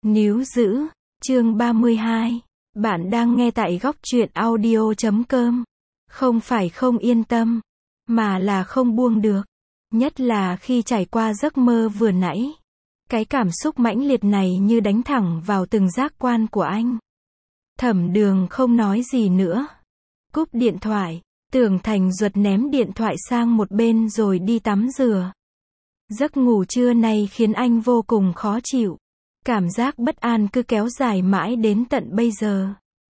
Níu giữ, chương 32. Bạn đang nghe tại góc truyện audio.com. Không phải không yên tâm, mà là không buông được. Nhất là khi trải qua giấc mơ vừa nãy. Cái cảm xúc mãnh liệt này như đánh thẳng vào từng giác quan của anh. Thẩm Đường không nói gì nữa. Cúp điện thoại, Tưởng Thành Duật ném điện thoại sang một bên rồi đi tắm rửa. Giấc ngủ trưa nay khiến anh vô cùng khó chịu. Cảm giác bất an cứ kéo dài mãi đến tận bây giờ.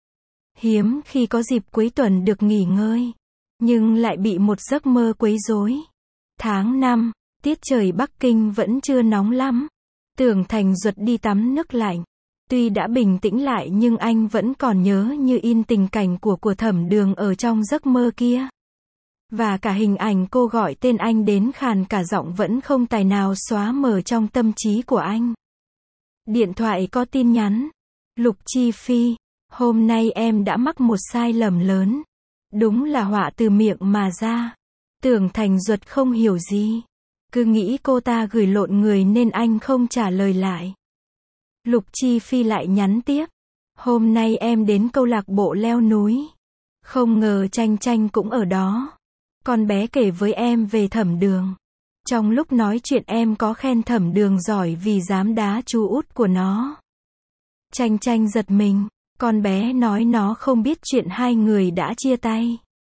Hiếm khi có dịp cuối tuần được nghỉ ngơi, nhưng lại bị một giấc mơ quấy rối. Tháng 5, tiết trời Bắc Kinh vẫn chưa nóng lắm. Tưởng Thành Duật đi tắm nước lạnh. Tuy đã bình tĩnh lại nhưng anh vẫn còn nhớ như in tình cảnh của Thẩm Đường ở trong giấc mơ kia. Và cả hình ảnh cô gọi tên anh đến khàn cả giọng vẫn không tài nào xóa mờ trong tâm trí của anh. Điện thoại có tin nhắn. Lục Chi Phi, hôm nay em đã mắc một sai lầm lớn. Đúng là họa từ miệng mà ra. Tưởng Thành Duật không hiểu gì. Cứ nghĩ cô ta gửi lộn người nên anh không trả lời lại. Lục Chi Phi lại nhắn tiếp. Hôm nay em đến câu lạc bộ leo núi. Không ngờ Tranh Tranh cũng ở đó. Con bé kể với em về Thẩm Đường. Trong lúc nói chuyện em có khen Thẩm Đường giỏi vì dám đá chú út của nó. Tranh Tranh giật mình. Con bé nói nó không biết chuyện hai người đã chia tay.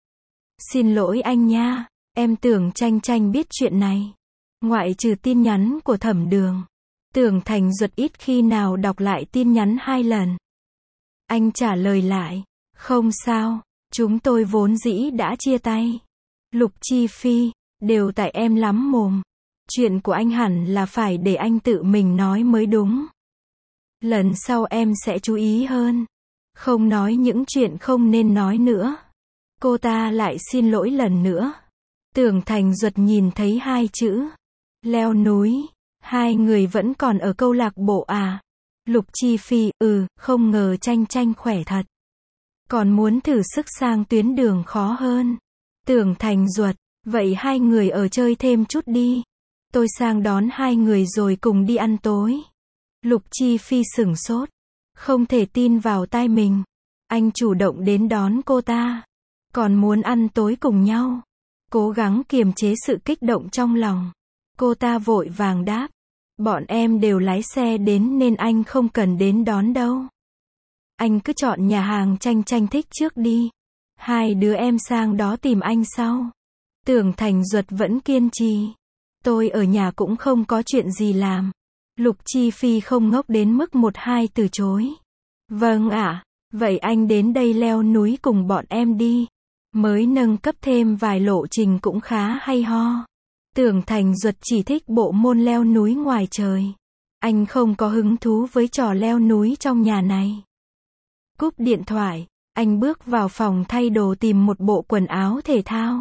Xin lỗi anh nha. Em tưởng Tranh Tranh biết chuyện này. Ngoại trừ tin nhắn của Thẩm Đường, Tưởng Thành Duật ít khi nào đọc lại tin nhắn 2 lần. Anh trả lời lại. Không sao. Chúng tôi vốn dĩ đã chia tay. Lục Chi Phi, đều tại em lắm mồm. Chuyện của anh hẳn là phải để anh tự mình nói mới đúng. Lần sau em sẽ chú ý hơn. Không nói những chuyện không nên nói nữa. Cô ta lại xin lỗi lần nữa. Tưởng Thành Duật nhìn thấy 2 chữ. Leo núi. Hai người vẫn còn ở câu lạc bộ à? Lục Chi Phi, không ngờ Tranh Tranh khỏe thật. Còn muốn thử sức sang tuyến đường khó hơn. Tưởng Thành Duật, vậy hai người ở chơi thêm chút đi. Tôi sang đón hai người rồi cùng đi ăn tối. Lục Chi Phi sửng sốt. Không thể tin vào tai mình. Anh chủ động đến đón cô ta. Còn muốn ăn tối cùng nhau. Cố gắng kiềm chế sự kích động trong lòng. Cô ta vội vàng đáp. Bọn em đều lái xe đến nên anh không cần đến đón đâu. Anh cứ chọn nhà hàng Tranh Tranh thích trước đi. Hai đứa em sang đó tìm anh sau. Tưởng Thành Duật vẫn kiên trì. Tôi ở nhà cũng không có chuyện gì làm. Lục Chi Phi không ngốc đến mức 1-2 từ chối. Vâng ạ, vậy anh đến đây leo núi cùng bọn em đi. Mới nâng cấp thêm vài lộ trình cũng khá hay ho. Tưởng Thành Duật chỉ thích bộ môn leo núi ngoài trời. Anh không có hứng thú với trò leo núi trong nhà này. Cúp điện thoại, anh bước vào phòng thay đồ tìm một bộ quần áo thể thao.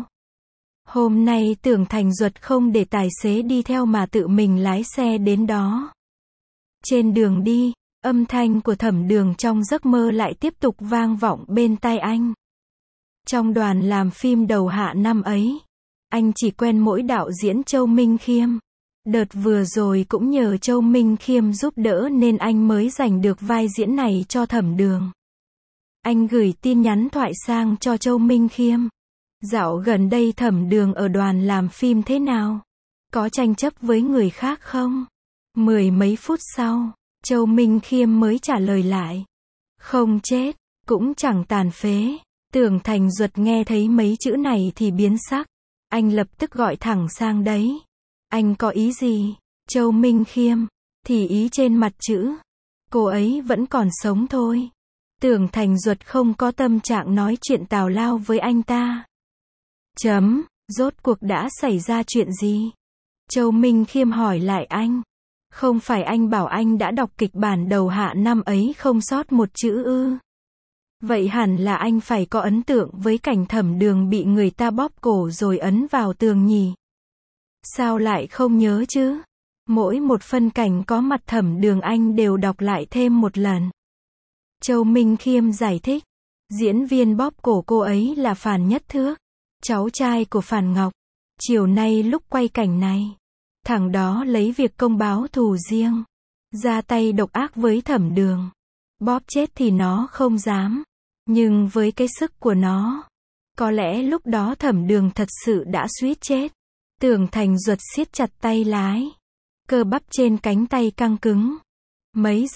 Hôm nay Tưởng Thành Duật không để tài xế đi theo mà tự mình lái xe đến đó. Trên đường đi, âm thanh của Thẩm Đường trong giấc mơ lại tiếp tục vang vọng bên tai anh. Trong đoàn làm phim đầu hạ năm ấy, anh chỉ quen mỗi đạo diễn Châu Minh Khiêm. Đợt vừa rồi cũng nhờ Châu Minh Khiêm giúp đỡ nên anh mới giành được vai diễn này cho Thẩm Đường. Anh gửi tin nhắn thoại sang cho Châu Minh Khiêm. Dạo gần đây Thẩm Đường ở đoàn làm phim thế nào? Có tranh chấp với người khác không? 10 mấy phút sau, Châu Minh Khiêm mới trả lời lại. Không chết, cũng chẳng tàn phế. Tưởng Thành Duật nghe thấy mấy chữ này thì biến sắc. Anh lập tức gọi thẳng sang đấy. Anh có ý gì? Châu Minh Khiêm, thì ý trên mặt chữ. Cô ấy vẫn còn sống thôi. Tưởng Thành Duật không có tâm trạng nói chuyện tào lao với anh ta. Rốt cuộc đã xảy ra chuyện gì? Châu Minh Khiêm hỏi lại anh. Không phải anh bảo anh đã đọc kịch bản đầu hạ năm ấy không sót một chữ ư? Vậy hẳn là anh phải có ấn tượng với cảnh Thẩm Đường bị người ta bóp cổ rồi ấn vào tường nhỉ? Sao lại không nhớ chứ? Mỗi một phân cảnh có mặt Thẩm Đường anh đều đọc lại thêm một lần. Châu Minh Khiêm giải thích. Diễn viên bóp cổ cô ấy là Phàn Nhất Thước, cháu trai của Phàn Ngọc. Chiều nay lúc quay cảnh này, thằng đó lấy việc công báo thù riêng. ra tay độc ác với Thẩm Đường. Bóp chết thì nó không dám. Nhưng với cái sức của nó, có lẽ lúc đó Thẩm Đường thật sự đã suýt chết. Tưởng Thành Duật siết chặt tay lái. Cơ bắp trên cánh tay căng cứng. Mấy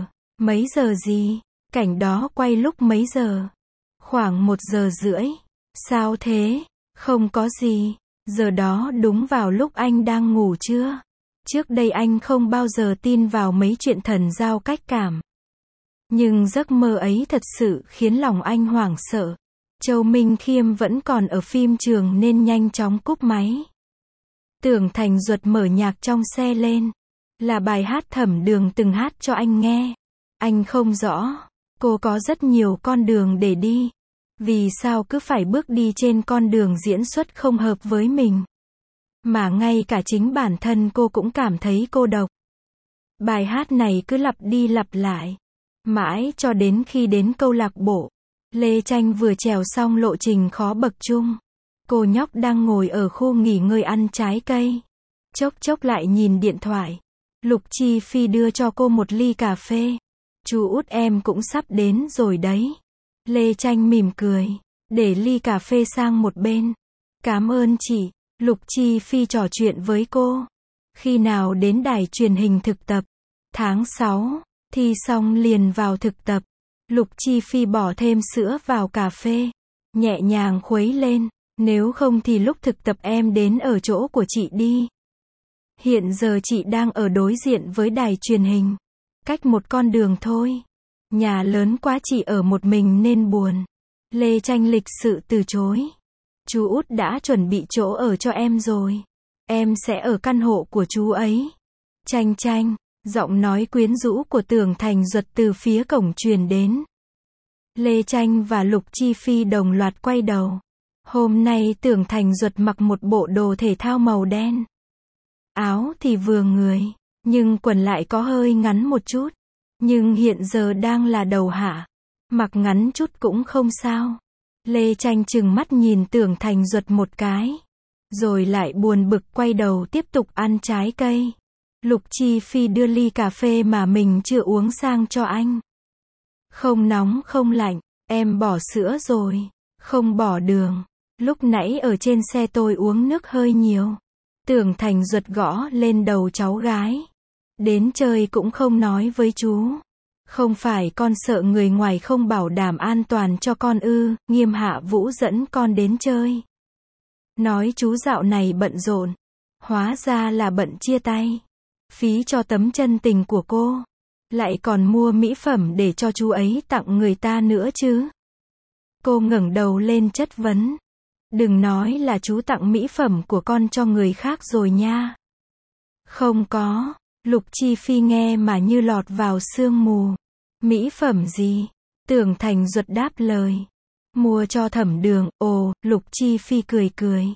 giờ gì? Cảnh đó quay lúc mấy giờ? Khoảng 1 giờ rưỡi. Sao thế? Không có gì. Giờ đó đúng vào lúc anh đang ngủ chưa? Trước đây anh không bao giờ tin vào mấy chuyện thần giao cách cảm. Nhưng giấc mơ ấy thật sự khiến lòng anh hoảng sợ. Châu Minh Khiêm vẫn còn ở phim trường nên nhanh chóng cúp máy. Tưởng Thành Duật mở nhạc trong xe lên. Là bài hát Thẩm Đường từng hát cho anh nghe. Anh không rõ. Cô có rất nhiều con đường để đi. Vì sao cứ phải bước đi trên con đường diễn xuất không hợp với mình? Mà ngay cả chính bản thân cô cũng cảm thấy cô độc. Bài hát này cứ lặp đi lặp lại. Mãi cho đến khi đến câu lạc bộ. Lê Tranh vừa trèo xong lộ trình khó bậc chung. Cô nhóc đang ngồi ở khu nghỉ ngơi ăn trái cây. Chốc chốc lại nhìn điện thoại. Lục Chi Phi đưa cho cô một ly cà phê. Chú út em cũng sắp đến rồi đấy. Lê Tranh mỉm cười. Để ly cà phê sang một bên. Cảm ơn chị. Lục Chi Phi trò chuyện với cô. Khi nào đến đài truyền hình thực tập? Tháng 6. Thi xong liền vào thực tập. Lục Chi Phi bỏ thêm sữa vào cà phê. Nhẹ nhàng khuấy lên. Nếu không thì lúc thực tập em đến ở chỗ của chị đi. Hiện giờ chị đang ở đối diện với đài truyền hình. Cách một con đường thôi. Nhà lớn quá chị ở một mình nên buồn. Lê Tranh lịch sự từ chối. Chú út đã chuẩn bị chỗ ở cho em rồi. Em sẽ ở căn hộ của chú ấy. Tranh, giọng nói quyến rũ của Tưởng Thành Duật từ phía cổng truyền đến. Lê Tranh và Lục Chi Phi đồng loạt quay đầu. Hôm nay Tưởng Thành Duật mặc một bộ đồ thể thao màu đen. Áo thì vừa người, nhưng quần lại có hơi ngắn một chút. Nhưng hiện giờ đang là đầu hạ. Mặc ngắn chút cũng không sao. Lê Tranh trừng mắt nhìn Tưởng Thành Duật một cái. Rồi lại buồn bực quay đầu tiếp tục ăn trái cây. Lục Chi Phi đưa ly cà phê mà mình chưa uống sang cho anh. Không nóng không lạnh, em bỏ sữa rồi. Không bỏ đường. Lúc nãy ở trên xe tôi uống nước hơi nhiều. Tưởng Thành Duật gõ lên đầu cháu gái. Đến chơi cũng không nói với chú. Không phải con sợ người ngoài không bảo đảm an toàn cho con ư? Nghiêm Hạ Vũ dẫn con đến chơi. Nói chú dạo này bận rộn. Hóa ra là bận chia tay. Phí cho tấm chân tình của cô. Lại còn mua mỹ phẩm để cho chú ấy tặng người ta nữa chứ. Cô ngẩng đầu lên chất vấn. Đừng nói là chú tặng mỹ phẩm của con cho người khác rồi nha. Không có. Lục Chi Phi nghe mà như lọt vào sương mù. Mỹ phẩm gì? Tưởng Thành Duật đáp lời. Mua cho Thẩm Đường. Ồ, Lục Chi Phi cười.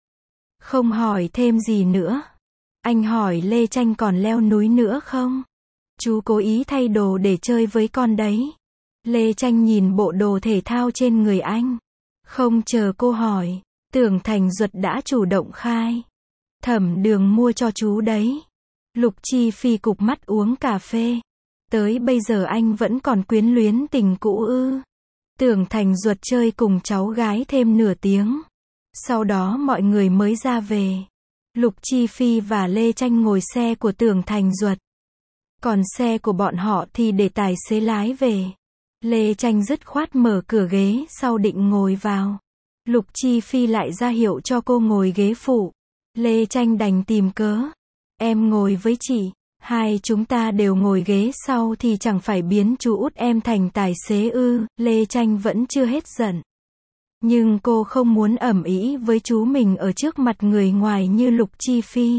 Không hỏi thêm gì nữa. Anh hỏi Lê Tranh còn leo núi nữa không? Chú cố ý thay đồ để chơi với con đấy. Lê Tranh nhìn bộ đồ thể thao trên người anh. Không chờ cô hỏi, Tưởng Thành Duật đã chủ động khai. Thẩm Đường mua cho chú đấy. Lục Chi Phi cụp mắt uống cà phê. Tới bây giờ anh vẫn còn quyến luyến tình cũ ư? Tưởng Thành Duật chơi cùng cháu gái thêm nửa tiếng. Sau đó mọi người mới ra về. Lục Chi Phi và Lê Tranh ngồi xe của Tưởng Thành Duật. Còn xe của bọn họ thì để tài xế lái về. Lê Tranh dứt khoát mở cửa ghế sau định ngồi vào. Lục Chi Phi lại ra hiệu cho cô ngồi ghế phụ. Lê Tranh đành tìm cớ. Em ngồi với chị. Hai chúng ta đều ngồi ghế sau thì chẳng phải biến chú út em thành tài xế ư? Lê Tranh vẫn chưa hết giận. Nhưng cô không muốn ầm ĩ với chú mình ở trước mặt người ngoài như Lục Chi Phi.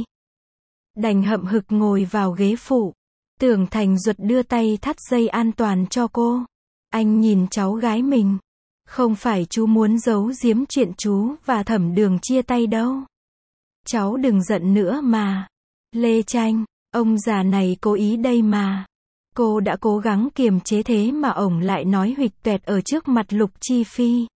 Đành hậm hực ngồi vào ghế phụ. Tưởng Thành Duật đưa tay thắt dây an toàn cho cô. Anh nhìn cháu gái mình. Không phải chú muốn giấu giếm chuyện chú và Thẩm Đường chia tay đâu. Cháu đừng giận nữa mà. Lê Tranh, ông già này cố ý đây mà. Cô đã cố gắng kiềm chế thế mà ổng lại nói huỵch toẹt ở trước mặt Lục Chi Phi.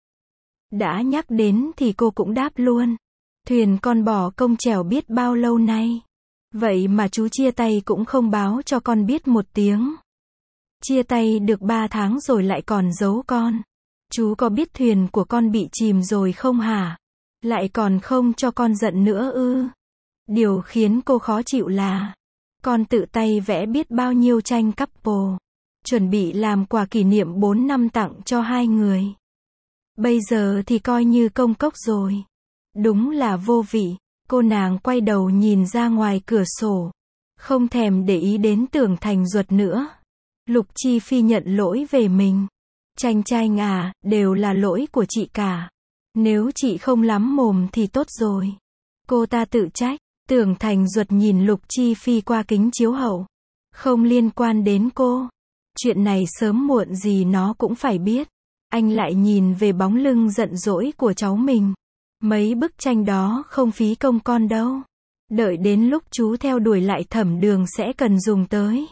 Đã nhắc đến thì cô cũng đáp luôn. Thuyền con bỏ công chèo biết bao lâu nay. Vậy mà chú chia tay cũng không báo cho con biết một tiếng. Chia tay được 3 tháng rồi lại còn giấu con. Chú có biết thuyền của con bị chìm rồi không hả? Lại còn không cho con giận nữa ư? Điều khiến cô khó chịu là con tự tay vẽ biết bao nhiêu tranh couple, chuẩn bị làm quà kỷ niệm 4 năm tặng cho hai người. Bây giờ thì coi như công cốc rồi. Đúng là vô vị. Cô nàng quay đầu nhìn ra ngoài cửa sổ, không thèm để ý đến Tưởng Thành Duật nữa. Lục Chi Phi nhận lỗi về mình. Chanh Chanh à, đều là lỗi của chị cả. Nếu chị không lắm mồm thì tốt rồi. Cô ta tự trách. Tưởng Thành Duật nhìn Lục Chi Phi qua kính chiếu hậu. Không liên quan đến cô. Chuyện này sớm muộn gì nó cũng phải biết. Anh lại nhìn về bóng lưng giận dỗi của cháu mình. Mấy bức tranh đó không phí công con đâu. Đợi đến lúc chú theo đuổi lại Thẩm Đường sẽ cần dùng tới.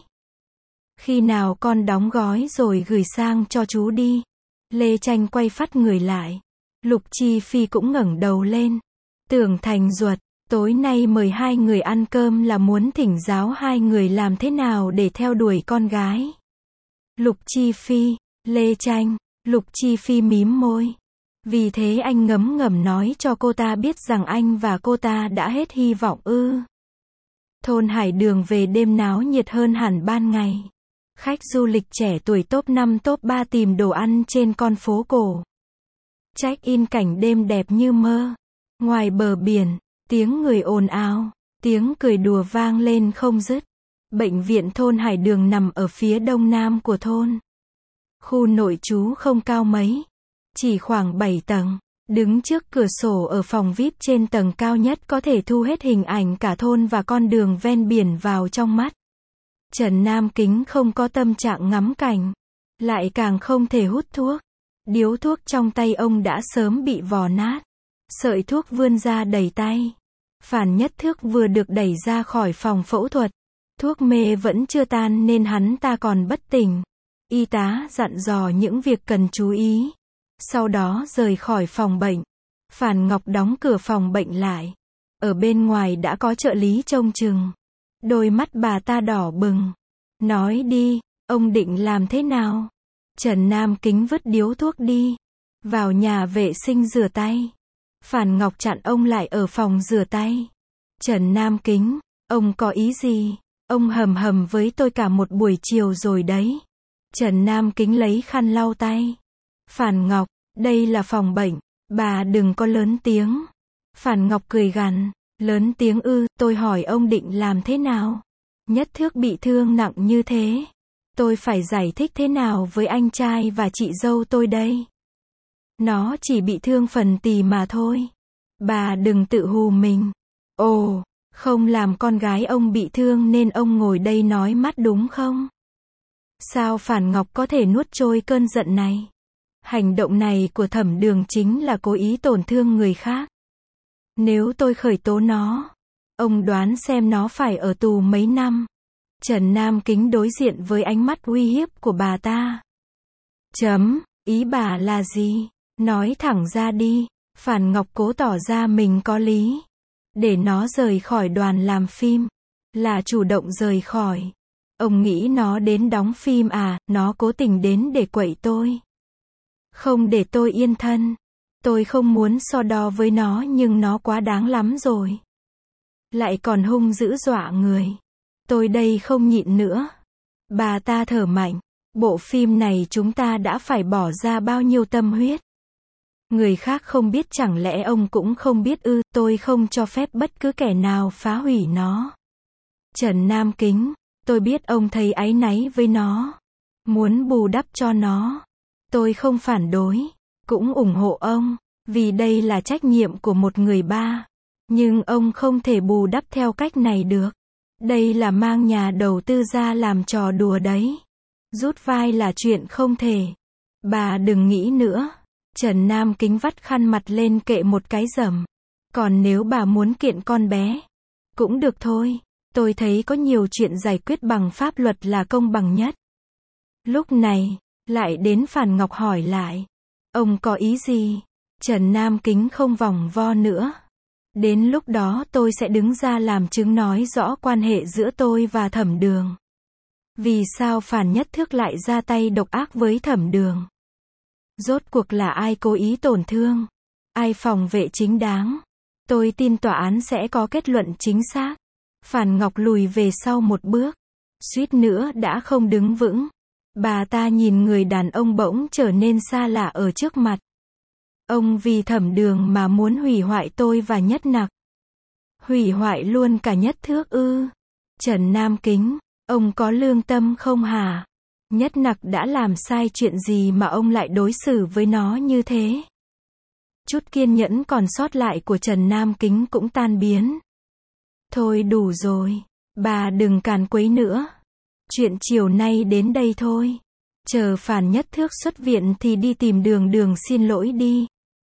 Khi nào con đóng gói rồi gửi sang cho chú đi. Lê Tranh quay phắt người lại. Lục Chi Phi cũng ngẩng đầu lên. Tưởng Thành Duật, tối nay mời hai người ăn cơm là muốn thỉnh giáo hai người làm thế nào để theo đuổi con gái. Lục Chi Phi, Lê Tranh, Lục Chi Phi mím môi. Vì thế anh ngấm ngầm nói cho cô ta biết rằng anh và cô ta đã hết hy vọng ư. Thôn Hải Đường về đêm náo nhiệt hơn hẳn ban ngày. Khách du lịch trẻ tuổi top 5 top 3 tìm đồ ăn trên con phố cổ. Check-in cảnh đêm đẹp như mơ. Ngoài bờ biển, tiếng người ồn ào, tiếng cười đùa vang lên không dứt. Bệnh viện thôn Hải Đường nằm ở phía đông nam của thôn. Khu nội trú không cao mấy, chỉ khoảng 7 tầng. Đứng trước cửa sổ ở phòng VIP trên tầng cao nhất có thể thu hết hình ảnh cả thôn và con đường ven biển vào trong mắt. Trần Nam Kính không có tâm trạng ngắm cảnh, lại càng không thể hút thuốc. Điếu thuốc trong tay ông đã sớm bị vò nát. Sợi thuốc vươn ra đầy tay. Phản Nhất Thước vừa được đẩy ra khỏi phòng phẫu thuật. Thuốc mê vẫn chưa tan nên hắn ta còn bất tỉnh. Y tá dặn dò những việc cần chú ý. Sau đó rời khỏi phòng bệnh. Phản Ngọc đóng cửa phòng bệnh lại. Ở bên ngoài đã có trợ lý trông chừng. Đôi mắt bà ta đỏ bừng. Nói đi, ông định làm thế nào? Trần Nam Kính vứt điếu thuốc đi. Vào nhà vệ sinh rửa tay. Phản Ngọc chặn ông lại ở phòng rửa tay. Trần Nam Kính, ông có ý gì? Ông hầm hầm với tôi cả một buổi chiều rồi đấy. Trần Nam Kính lấy khăn lau tay. Phản Ngọc, đây là phòng bệnh, bà đừng có lớn tiếng. Phản Ngọc cười gằn, lớn tiếng ư, tôi hỏi ông định làm thế nào? Nhất Thước bị thương nặng như thế. Tôi phải giải thích thế nào với anh trai và chị dâu tôi đây? Nó chỉ bị thương phần tì mà thôi. Bà đừng tự hù mình. Ồ, không làm con gái ông bị thương nên ông ngồi đây nói mắt đúng không? Sao Phản Ngọc có thể nuốt trôi cơn giận này? Hành động này của Thẩm Đường chính là cố ý tổn thương người khác. Nếu tôi khởi tố nó, ông đoán xem nó phải ở tù mấy năm. Trần Nam Kính đối diện với ánh mắt uy hiếp của bà ta. Ý bà là gì? Nói thẳng ra đi. Phản Ngọc cố tỏ ra mình có lý. Để nó rời khỏi đoàn làm phim. Là chủ động rời khỏi. Ông nghĩ nó đến đóng phim à, nó cố tình đến để quậy tôi. Không để tôi yên thân. Tôi không muốn so đo với nó nhưng nó quá đáng lắm rồi. Lại còn hung dữ dọa người. Tôi đây không nhịn nữa. Bà ta thở mạnh. Bộ phim này chúng ta đã phải bỏ ra bao nhiêu tâm huyết. Người khác không biết chẳng lẽ ông cũng không biết ư? Tôi không cho phép bất cứ kẻ nào phá hủy nó. Trần Nam Kính, tôi biết ông thấy áy náy với nó. Muốn bù đắp cho nó. Tôi không phản đối. Cũng ủng hộ ông. Vì đây là trách nhiệm của một người ba. Nhưng ông không thể bù đắp theo cách này được. Đây là mang nhà đầu tư ra làm trò đùa đấy. Rút vai là chuyện không thể. Bà đừng nghĩ nữa. Trần Nam Kính vắt khăn mặt lên kệ một cái rầm. Còn nếu bà muốn kiện con bé, cũng được thôi. Tôi thấy có nhiều chuyện giải quyết bằng pháp luật là công bằng nhất. Lúc này, lại đến Phản Ngọc hỏi lại. Ông có ý gì? Trần Nam Kính không vòng vo nữa. Đến lúc đó tôi sẽ đứng ra làm chứng nói rõ quan hệ giữa tôi và Thẩm Đường. Vì sao Phàn Nhất Thước lại ra tay độc ác với Thẩm Đường? Rốt cuộc là ai cố ý tổn thương? Ai phòng vệ chính đáng? Tôi tin tòa án sẽ có kết luận chính xác. Phàn Ngọc lùi về sau một bước, suýt nữa đã không đứng vững. Bà ta nhìn người đàn ông bỗng trở nên xa lạ ở trước mặt. Ông vì Thẩm Đường mà muốn hủy hoại tôi và Nhất Nặc. Hủy hoại luôn cả Nhất Thước ư? Trần Nam Kính, ông có lương tâm không hả? Nhất Nặc đã làm sai chuyện gì mà ông lại đối xử với nó như thế? Chút kiên nhẫn còn sót lại của Trần Nam Kính cũng tan biến. Thôi đủ rồi, bà đừng càn quấy nữa. Chuyện chiều nay đến đây thôi. Chờ Phàn Nhất Thước xuất viện thì đi tìm Đường xin lỗi đi.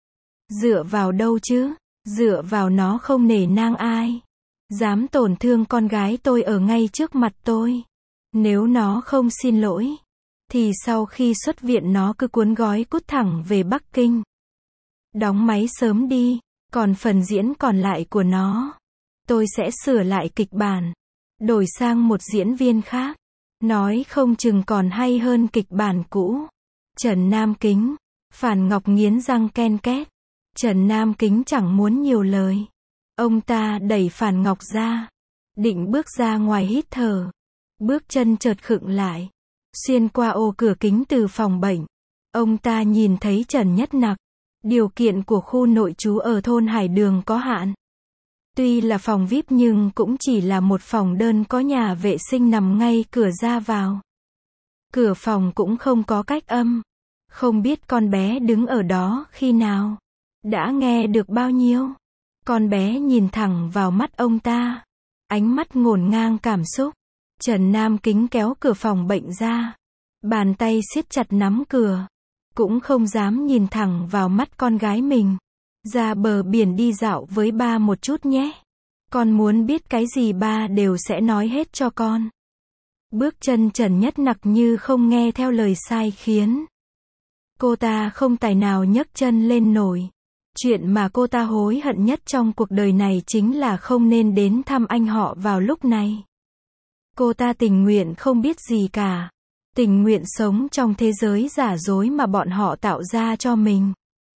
Dựa vào đâu chứ? Dựa vào nó không nể nang ai. Dám tổn thương con gái tôi ở ngay trước mặt tôi. Nếu nó không xin lỗi, thì sau khi xuất viện nó cứ cuốn gói cút thẳng về Bắc Kinh. Đóng máy sớm đi, còn phần diễn còn lại của nó, tôi sẽ sửa lại kịch bản, đổi sang một diễn viên khác. Nói không chừng còn hay hơn kịch bản cũ. Trần Nam Kính, Phàn Ngọc nghiến răng ken két. Trần Nam Kính chẳng muốn nhiều lời. Ông ta đẩy Phàn Ngọc ra, định bước ra ngoài hít thở. Bước chân chợt khựng lại. Xuyên qua ô cửa kính từ phòng bệnh, ông ta nhìn thấy Trần Nhất Nặc. Điều kiện của khu nội trú ở thôn Hải Đường có hạn. Tuy là phòng VIP nhưng cũng chỉ là một phòng đơn có nhà vệ sinh nằm ngay cửa ra vào. Cửa phòng cũng không có cách âm. Không biết con bé đứng ở đó khi nào. Đã nghe được bao nhiêu. Con bé nhìn thẳng vào mắt ông ta. Ánh mắt ngổn ngang cảm xúc. Trần Nam Kính kéo cửa phòng bệnh ra. Bàn tay siết chặt nắm cửa. Cũng không dám nhìn thẳng vào mắt con gái mình. Ra bờ biển đi dạo với ba một chút nhé. Con muốn biết cái gì ba đều sẽ nói hết cho con. Bước chân Trần Nhất Nặc như không nghe theo lời sai khiến. Cô ta không tài nào nhấc chân lên nổi. Chuyện mà cô ta hối hận nhất trong cuộc đời này chính là không nên đến thăm anh họ vào lúc này. Cô ta tình nguyện không biết gì cả. Tình nguyện sống trong thế giới giả dối mà bọn họ tạo ra cho mình.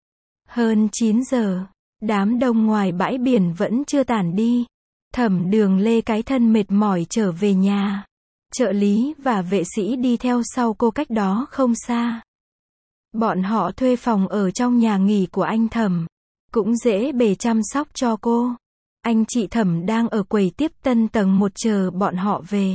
Hơn 9 giờ, đám đông ngoài bãi biển vẫn chưa tản đi. Thẩm Đường lê cái thân mệt mỏi trở về nhà. Trợ lý và vệ sĩ đi theo sau cô cách đó không xa. Bọn họ thuê phòng ở trong nhà nghỉ của anh Thẩm. Cũng dễ bề chăm sóc cho cô. Anh chị Thẩm đang ở quầy tiếp tân tầng 1 chờ bọn họ về.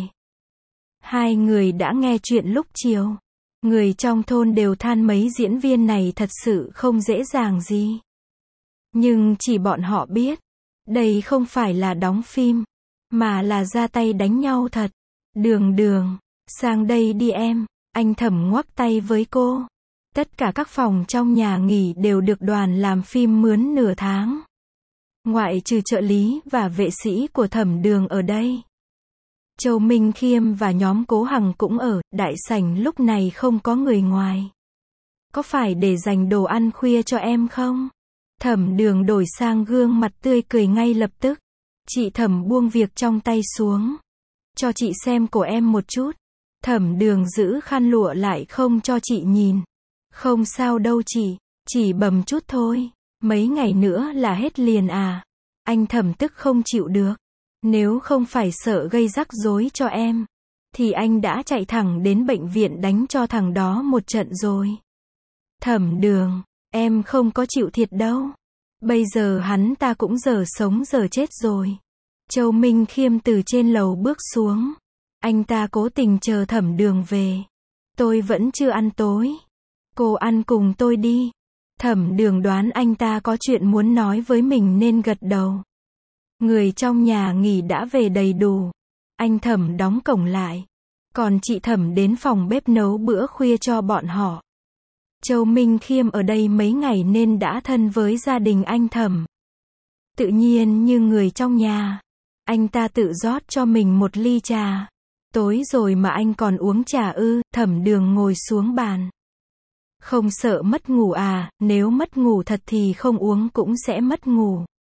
Hai người đã nghe chuyện lúc chiều. Người trong thôn đều than mấy diễn viên này thật sự không dễ dàng gì. Nhưng chỉ bọn họ biết, đây không phải là đóng phim, mà là ra tay đánh nhau thật. Đường, sang đây đi em, anh Thẩm ngoắc tay với cô. Tất cả các phòng trong nhà nghỉ đều được đoàn làm phim mướn nửa tháng. Ngoại trừ trợ lý và vệ sĩ của Thẩm Đường ở đây. Châu Minh Khiêm và nhóm Cố Hằng cũng ở, đại sảnh lúc này không có người ngoài. Có phải để dành đồ ăn khuya cho em không? Thẩm Đường đổi sang gương mặt tươi cười ngay lập tức. Chị Thẩm buông việc trong tay xuống. Cho chị xem cổ em một chút. Thẩm Đường giữ khăn lụa lại không cho chị nhìn. Không sao đâu chị, chỉ bầm chút thôi. Mấy ngày nữa là hết liền à? Anh Thẩm tức không chịu được. Nếu không phải sợ gây rắc rối cho em, thì anh đã chạy thẳng đến bệnh viện đánh cho thằng đó một trận rồi. Thẩm Đường, em không có chịu thiệt đâu. Bây giờ hắn ta cũng giờ sống giờ chết rồi. Châu Minh Khiêm từ trên lầu bước xuống. Anh ta cố tình chờ Thẩm Đường về. Tôi vẫn chưa ăn tối. Cô ăn cùng tôi đi. Thẩm Đường đoán anh ta có chuyện muốn nói với mình nên gật đầu. Người trong nhà nghỉ đã về đầy đủ. Anh Thẩm đóng cổng lại. Còn chị Thẩm đến phòng bếp nấu bữa khuya cho bọn họ. Châu Minh Khiêm ở đây mấy ngày nên đã thân với gia đình anh Thẩm. Tự nhiên như người trong nhà. Anh ta tự rót cho mình một ly trà. Tối rồi mà anh còn uống trà ư? Thẩm Đường ngồi xuống bàn. Không sợ mất ngủ à? Nếu mất ngủ thật thì không uống cũng sẽ mất ngủ.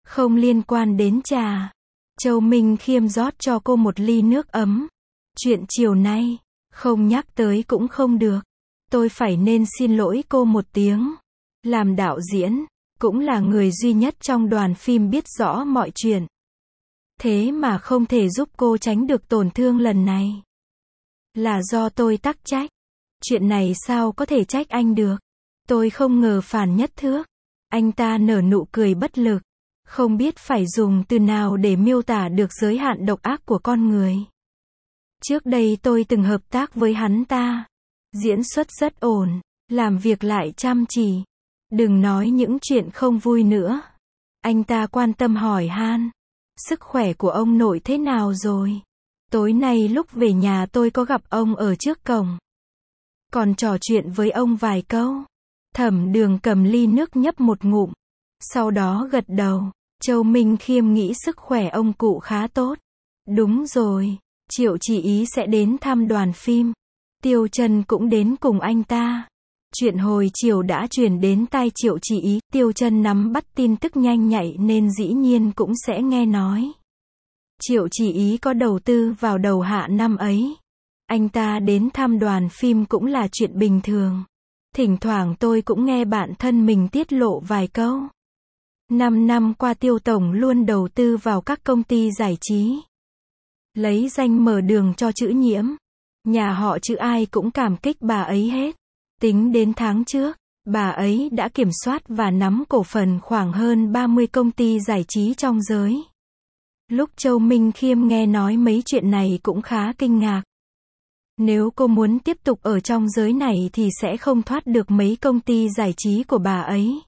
Không liên quan đến trà. Châu Minh Khiêm rót cho cô một ly nước ấm. Chuyện chiều nay, không nhắc tới cũng không được. Tôi phải nên xin lỗi cô một tiếng. Làm đạo diễn, cũng là người duy nhất trong đoàn phim biết rõ mọi chuyện. Thế mà không thể giúp cô tránh được tổn thương lần này. Là do tôi tắc trách. Chuyện này sao có thể trách anh được. Tôi không ngờ Phàn Nhất Thước. Anh ta nở nụ cười bất lực. Không biết phải dùng từ nào để miêu tả được giới hạn độc ác của con người. Trước đây tôi từng hợp tác với hắn ta. Diễn xuất rất ổn. Làm việc lại chăm chỉ. Đừng nói những chuyện không vui nữa. Anh ta quan tâm hỏi han. Sức khỏe của ông nội thế nào rồi? Tối nay lúc về nhà tôi có gặp ông ở trước cổng. Còn trò chuyện với ông vài câu. Thẩm Đường cầm ly nước nhấp một ngụm. Sau đó gật đầu. Châu Minh Khiêm nghĩ sức khỏe ông cụ khá tốt. Đúng rồi. Triệu Chỉ Ý sẽ đến thăm đoàn phim. Tiêu Chân cũng đến cùng anh ta. Chuyện hồi chiều đã truyền đến tai Triệu Chỉ Ý. Tiêu Chân nắm bắt tin tức nhanh nhạy nên dĩ nhiên cũng sẽ nghe nói. Triệu Chỉ Ý có đầu tư vào đầu hạ năm ấy. Anh ta đến thăm đoàn phim cũng là chuyện bình thường. Thỉnh thoảng tôi cũng nghe bạn thân mình tiết lộ vài câu. 5 năm qua Tiêu Tổng luôn đầu tư vào các công ty giải trí. Lấy danh mở đường cho chữ Nhiễm. Nhà họ chữ ai cũng cảm kích bà ấy hết. Tính đến tháng trước, bà ấy đã kiểm soát và nắm cổ phần khoảng hơn 30 công ty giải trí trong giới. Lúc Châu Minh Khiêm nghe nói mấy chuyện này cũng khá kinh ngạc. Nếu cô muốn tiếp tục ở trong giới này thì sẽ không thoát được mấy công ty giải trí của bà ấy.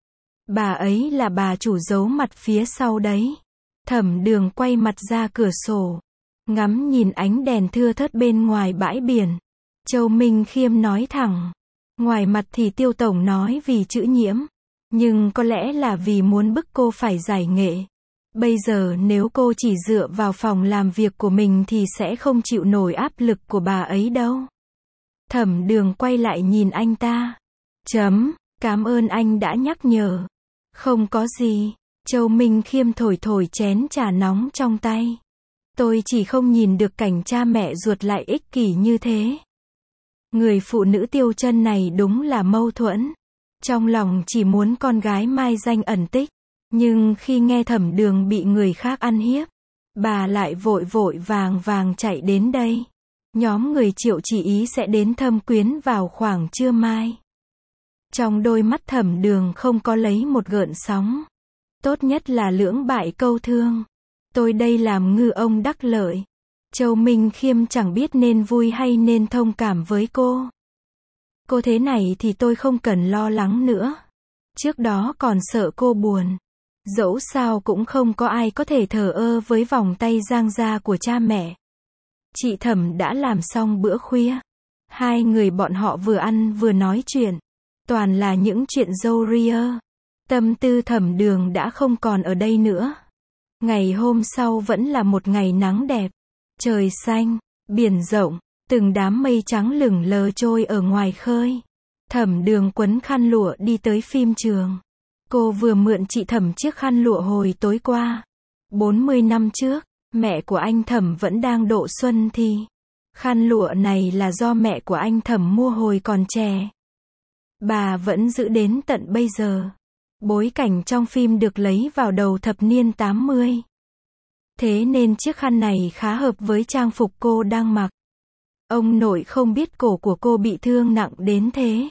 Bà ấy là bà chủ giấu mặt phía sau đấy. Thẩm Đường quay mặt ra cửa sổ. Ngắm nhìn ánh đèn thưa thớt bên ngoài bãi biển. Châu Minh Khiêm nói thẳng. Ngoài mặt thì Tiêu Tổng nói vì chữ Nhiễm. Nhưng có lẽ là vì muốn bức cô phải giải nghệ. Bây giờ nếu cô chỉ dựa vào phòng làm việc của mình thì sẽ không chịu nổi áp lực của bà ấy đâu. Thẩm Đường quay lại nhìn anh ta. Cảm ơn anh đã nhắc nhở. Không có gì. Châu Minh Khiêm thổi thổi chén trà nóng trong tay. Tôi chỉ không nhìn được cảnh cha mẹ ruột lại ích kỷ như thế. Người phụ nữ Tiêu Chân này đúng là mâu thuẫn. Trong lòng chỉ muốn con gái mai danh ẩn tích. Nhưng khi nghe Thẩm Đường bị người khác ăn hiếp, bà lại vội vội vàng vàng chạy đến đây. Nhóm người Triệu Chỉ Ý sẽ đến thăm Quyến vào khoảng trưa mai. Trong đôi mắt Thẩm Đường không có lấy một gợn sóng. Tốt nhất là lưỡng bại câu thương. Tôi đây làm ngư ông đắc lợi. Châu Minh Khiêm chẳng biết nên vui hay nên thông cảm với cô. Cô thế này thì tôi không cần lo lắng nữa. Trước đó còn sợ cô buồn. Dẫu sao cũng không có ai có thể thờ ơ với vòng tay giang gia của cha mẹ. Chị Thẩm đã làm xong bữa khuya. Hai người bọn họ vừa ăn vừa nói chuyện. Toàn là những chuyện râu ria. Tâm tư Thẩm Đường đã không còn ở đây nữa. Ngày hôm sau vẫn là một ngày nắng đẹp. Trời xanh, biển rộng, từng đám mây trắng lửng lờ trôi ở ngoài khơi. Thẩm Đường quấn khăn lụa đi tới phim trường. Cô vừa mượn chị Thẩm chiếc khăn lụa hồi tối qua. 40 năm trước, mẹ của anh Thẩm vẫn đang độ xuân thì. Khăn lụa này là do mẹ của anh Thẩm mua hồi còn trẻ. Bà vẫn giữ đến tận bây giờ. Bối cảnh trong phim được lấy vào đầu thập niên 80. Thế nên chiếc khăn này khá hợp với trang phục cô đang mặc. Ông nội không biết cổ của cô bị thương nặng đến thế.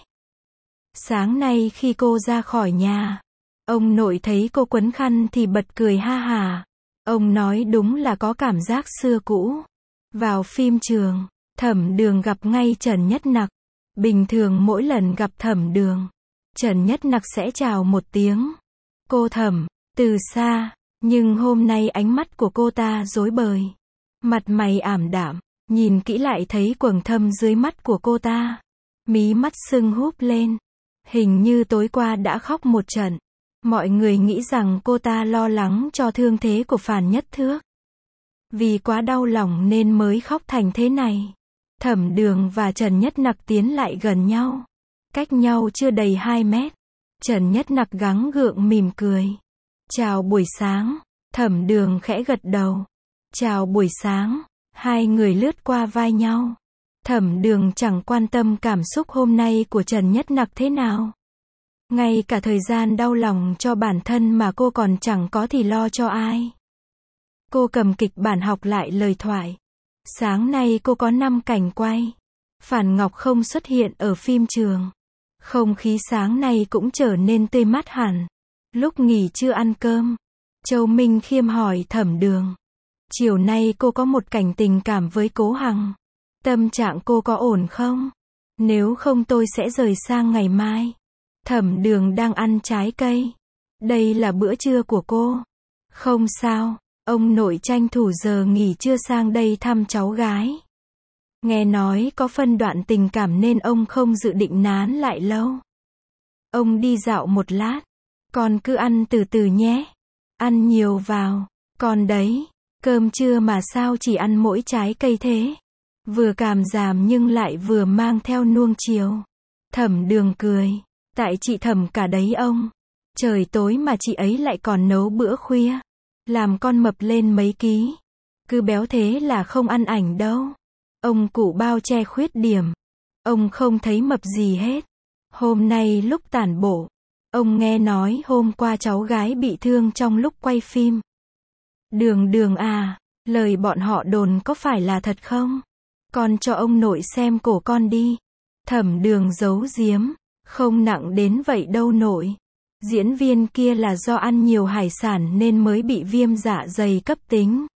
Sáng nay khi cô ra khỏi nhà, ông nội thấy cô quấn khăn thì bật cười ha hả. Ông nói đúng là có cảm giác xưa cũ. Vào phim trường, Thẩm Đường gặp ngay Trần Nhất Nặc. Bình thường mỗi lần gặp Thẩm Đường, Trần Nhất Nặc sẽ chào một tiếng. Cô Thẩm, từ xa. Nhưng hôm nay ánh mắt của cô ta rối bời. Mặt mày ảm đạm. Nhìn kỹ lại thấy quầng thâm dưới mắt của cô ta. Mí mắt sưng húp lên. Hình như tối qua đã khóc một trận. Mọi người nghĩ rằng cô ta lo lắng cho thương thế của Phàn Nhất Thước. Vì quá đau lòng nên mới khóc thành thế này. Thẩm Đường và Trần Nhất Nặc tiến lại gần nhau. Cách nhau chưa đầy 2 mét. Trần Nhất Nặc gắng gượng mỉm cười. Chào buổi sáng, Thẩm Đường khẽ gật đầu. Chào buổi sáng, hai người lướt qua vai nhau. Thẩm Đường chẳng quan tâm cảm xúc hôm nay của Trần Nhất Nặc thế nào. Ngay cả thời gian đau lòng cho bản thân mà cô còn chẳng có thì lo cho ai. Cô cầm kịch bản học lại lời thoại. Sáng nay cô có 5 cảnh quay. Phản Ngọc không xuất hiện ở phim trường. Không khí sáng nay cũng trở nên tươi mát hẳn. Lúc nghỉ trưa ăn cơm, Châu Minh Khiêm hỏi Thẩm Đường. Chiều nay cô có một cảnh tình cảm với Cố Hằng. Tâm trạng cô có ổn không? Nếu không tôi sẽ rời sang ngày mai. Thẩm Đường đang ăn trái cây. Đây là bữa trưa của cô. Không sao, ông nội tranh thủ giờ nghỉ trưa sang đây thăm cháu gái. Nghe nói có phân đoạn tình cảm nên ông không dự định nán lại lâu. Ông đi dạo một lát. Con cứ ăn từ từ nhé. Ăn nhiều vào. Con đấy, cơm trưa mà sao chỉ ăn mỗi trái cây thế? Vừa cảm giảm nhưng lại vừa mang theo nuông chiều. Thẩm Đường cười. Tại chị Thẩm cả đấy ông. Trời tối mà chị ấy lại còn nấu bữa khuya. Làm con mập lên mấy ký. Cứ béo thế là không ăn ảnh đâu. Ông cụ bao che khuyết điểm. Ông không thấy mập gì hết. Hôm nay lúc tản bộ, ông nghe nói hôm qua cháu gái bị thương trong lúc quay phim. Đường Đường à, lời bọn họ đồn có phải là thật không? Con cho ông nội xem cổ con đi. Thẩm Đường giấu giếm. Không nặng đến vậy đâu nội. Diễn viên kia là do ăn nhiều hải sản nên mới bị viêm dạ dày cấp tính.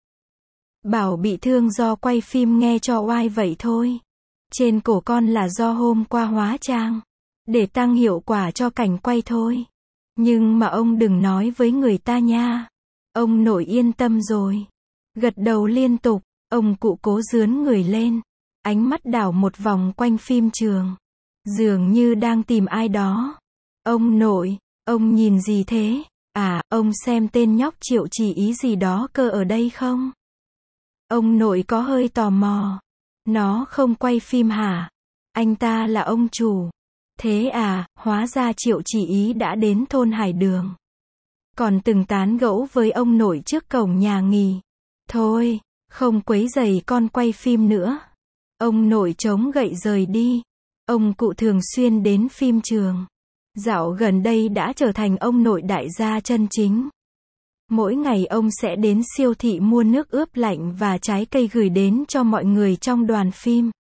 Bảo bị thương do quay phim nghe cho oai vậy thôi. Trên cổ con là do hôm qua hóa trang. Để tăng hiệu quả cho cảnh quay thôi. Nhưng mà ông đừng nói với người ta nha. Ông nội yên tâm rồi. Gật đầu liên tục, ông cụ cố dướn người lên. Ánh mắt đảo một vòng quanh phim trường. Dường như đang tìm ai đó. Ông nội, ông nhìn gì thế? À, ông xem tên nhóc Triệu Chỉ Ý gì đó cơ ở đây không? Ông nội có hơi tò mò. Nó không quay phim hả? Anh ta là ông chủ. Thế à, hóa ra Triệu Chỉ Ý đã đến thôn Hải Đường. Còn từng tán gẫu với ông nội trước cổng nhà nghỉ. Thôi, không quấy rầy con quay phim nữa. Ông nội chống gậy rời đi. Ông cụ thường xuyên đến phim trường. Dạo gần đây đã trở thành ông nội đại gia chân chính. Mỗi ngày ông sẽ đến siêu thị mua nước ướp lạnh và trái cây gửi đến cho mọi người trong đoàn phim.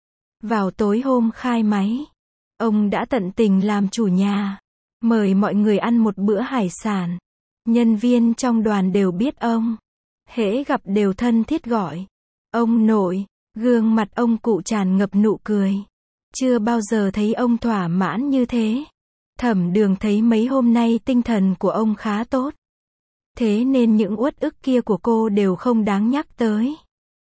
Vào tối hôm khai máy, ông đã tận tình làm chủ nhà, mời mọi người ăn một bữa hải sản. Nhân viên trong đoàn đều biết ông. Hễ gặp đều thân thiết gọi. Ông nội, gương mặt ông cụ tràn ngập nụ cười. Chưa bao giờ thấy ông thỏa mãn như thế. Thẩm Đường thấy mấy hôm nay tinh thần của ông khá tốt. Thế nên những uất ức kia của cô đều không đáng nhắc tới.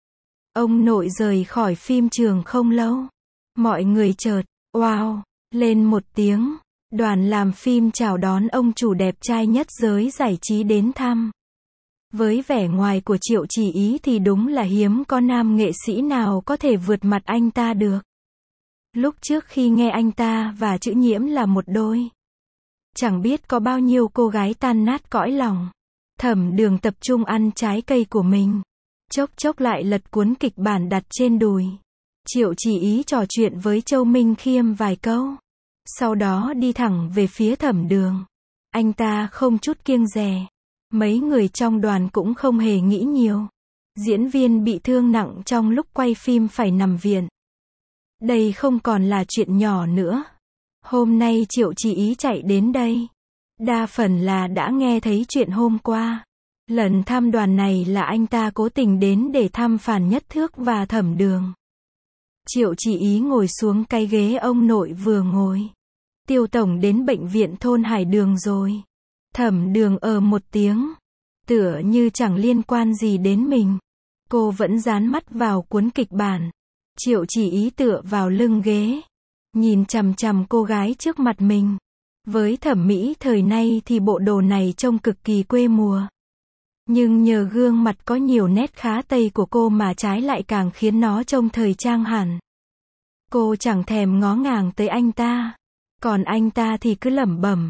Ông nội rời khỏi phim trường không lâu. Mọi người chợt, wow, lên một tiếng. Đoàn làm phim chào đón ông chủ đẹp trai nhất giới giải trí đến thăm. Với vẻ ngoài của Triệu Chỉ Ý thì đúng là hiếm có nam nghệ sĩ nào có thể vượt mặt anh ta được. Lúc trước khi nghe anh ta và Chữ Nhiễm là một đôi, chẳng biết có bao nhiêu cô gái tan nát cõi lòng. Thẩm Đường tập trung ăn trái cây của mình. Chốc chốc lại lật cuốn kịch bản đặt trên đùi. Triệu Chỉ Ý trò chuyện với Châu Minh Khiêm vài câu. Sau đó đi thẳng về phía Thẩm Đường. Anh ta không chút kiêng dè. Mấy người trong đoàn cũng không hề nghĩ nhiều. Diễn viên bị thương nặng trong lúc quay phim phải nằm viện. Đây không còn là chuyện nhỏ nữa. Hôm nay Triệu Chỉ Ý chạy đến đây. Đa phần là đã nghe thấy chuyện hôm qua. Lần thăm đoàn này là anh ta cố tình đến để thăm Phàn Nhất Thước và Thẩm Đường. Triệu Chỉ Ý ngồi xuống cái ghế ông nội vừa ngồi. Tiêu tổng đến bệnh viện thôn Hải Đường rồi. Thẩm Đường một tiếng. Tựa như chẳng liên quan gì đến mình. Cô vẫn dán mắt vào cuốn kịch bản. Triệu Chỉ Ý tựa vào lưng ghế. Nhìn chằm chằm cô gái trước mặt mình. Với thẩm mỹ thời nay thì bộ đồ này trông cực kỳ quê mùa. Nhưng nhờ gương mặt có nhiều nét khá Tây của cô mà trái lại càng khiến nó trông thời trang hẳn. Cô chẳng thèm ngó ngàng tới anh ta. Còn anh ta thì cứ lẩm bẩm.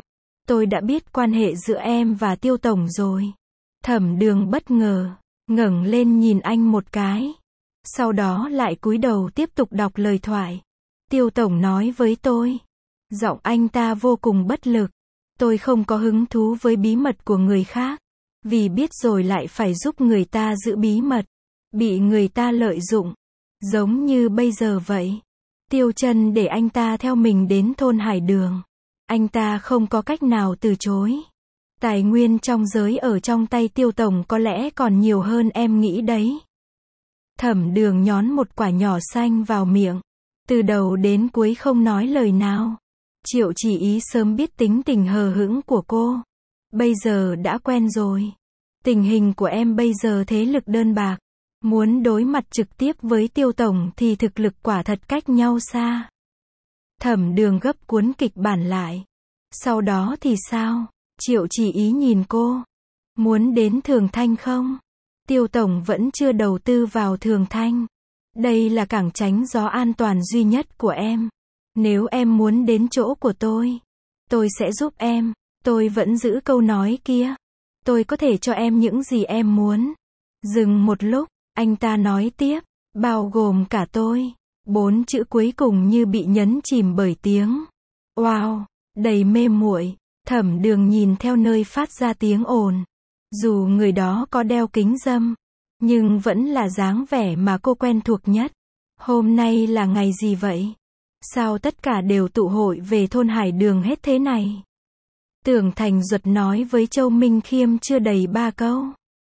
tôi đã biết quan hệ giữa em và Tiêu tổng rồi. Thẩm Đường bất ngờ, ngẩng lên nhìn anh một cái. Sau đó lại cúi đầu tiếp tục đọc lời thoại. Tiêu tổng nói với tôi. Giọng anh ta vô cùng bất lực. Tôi không có hứng thú với bí mật của người khác. Vì biết rồi lại phải giúp người ta giữ bí mật. Bị người ta lợi dụng. Giống như bây giờ vậy. Tiêu Chân để anh ta theo mình đến thôn Hải Đường. Anh ta không có cách nào từ chối. Tài nguyên trong giới ở trong tay Tiêu tổng có lẽ còn nhiều hơn em nghĩ đấy. Thẩm Đường nhón một quả nhỏ xanh vào miệng. Từ đầu đến cuối không nói lời nào. Triệu Chỉ Ý sớm biết tính tình hờ hững của cô. Bây giờ đã quen rồi. Tình hình của em bây giờ thế lực đơn bạc. Muốn đối mặt trực tiếp với Tiêu tổng thì thực lực quả thật cách nhau xa. Thẩm Đường gấp cuốn kịch bản lại. Sau đó thì sao? Triệu Chỉ Ý nhìn cô. Muốn đến Thường Thanh không? Tiêu tổng vẫn chưa đầu tư vào Thường Thanh. Đây là cảng tránh gió an toàn duy nhất của em. Nếu em muốn đến chỗ của tôi sẽ giúp em. Tôi vẫn giữ câu nói kia. Tôi có thể cho em những gì em muốn. Dừng một lúc, anh ta nói tiếp, bao gồm cả tôi. 4 chữ cuối cùng như bị nhấn chìm bởi tiếng wow, đầy mê muội. Thẩm Đường nhìn theo nơi phát ra tiếng ồn. Dù người đó có đeo kính râm, nhưng vẫn là dáng vẻ mà cô quen thuộc nhất. Hôm nay là ngày gì vậy? Sao tất cả đều tụ hội về thôn Hải Đường hết thế này? Tưởng Thành Duật nói với Châu Minh Khiêm chưa đầy 3 câu.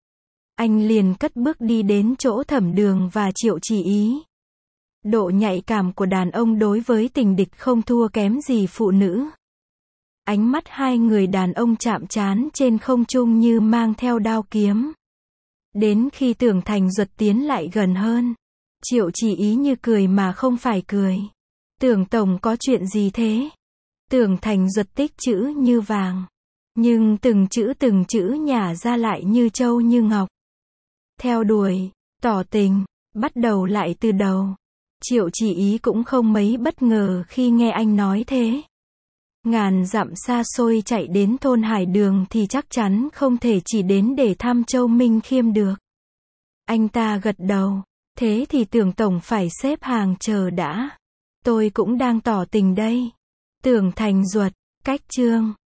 Anh liền cất bước đi đến chỗ Thẩm Đường và Triệu Chỉ Ý. Độ nhạy cảm của đàn ông đối với tình địch không thua kém gì phụ nữ. Ánh mắt hai người đàn ông chạm trán trên không trung như mang theo đao kiếm. Đến khi Tưởng Thành Duật tiến lại gần hơn, Triệu Chỉ Ý như cười mà không phải cười. Tưởng tổng có chuyện gì thế? Tưởng Thành Duật tích chữ như vàng. Nhưng từng chữ nhả ra lại như châu như ngọc. Theo đuổi, tỏ tình, bắt đầu lại từ đầu. Triệu Chỉ Ý cũng không mấy bất ngờ khi nghe anh nói thế. Ngàn dặm xa xôi chạy đến thôn Hải Đường thì chắc chắn không thể chỉ đến để thăm Châu Minh Khiêm được. Anh ta gật đầu. Thế thì Tưởng tổng phải xếp hàng chờ đã. Tôi cũng đang tỏ tình đây. Tưởng Thành Duật, cách chương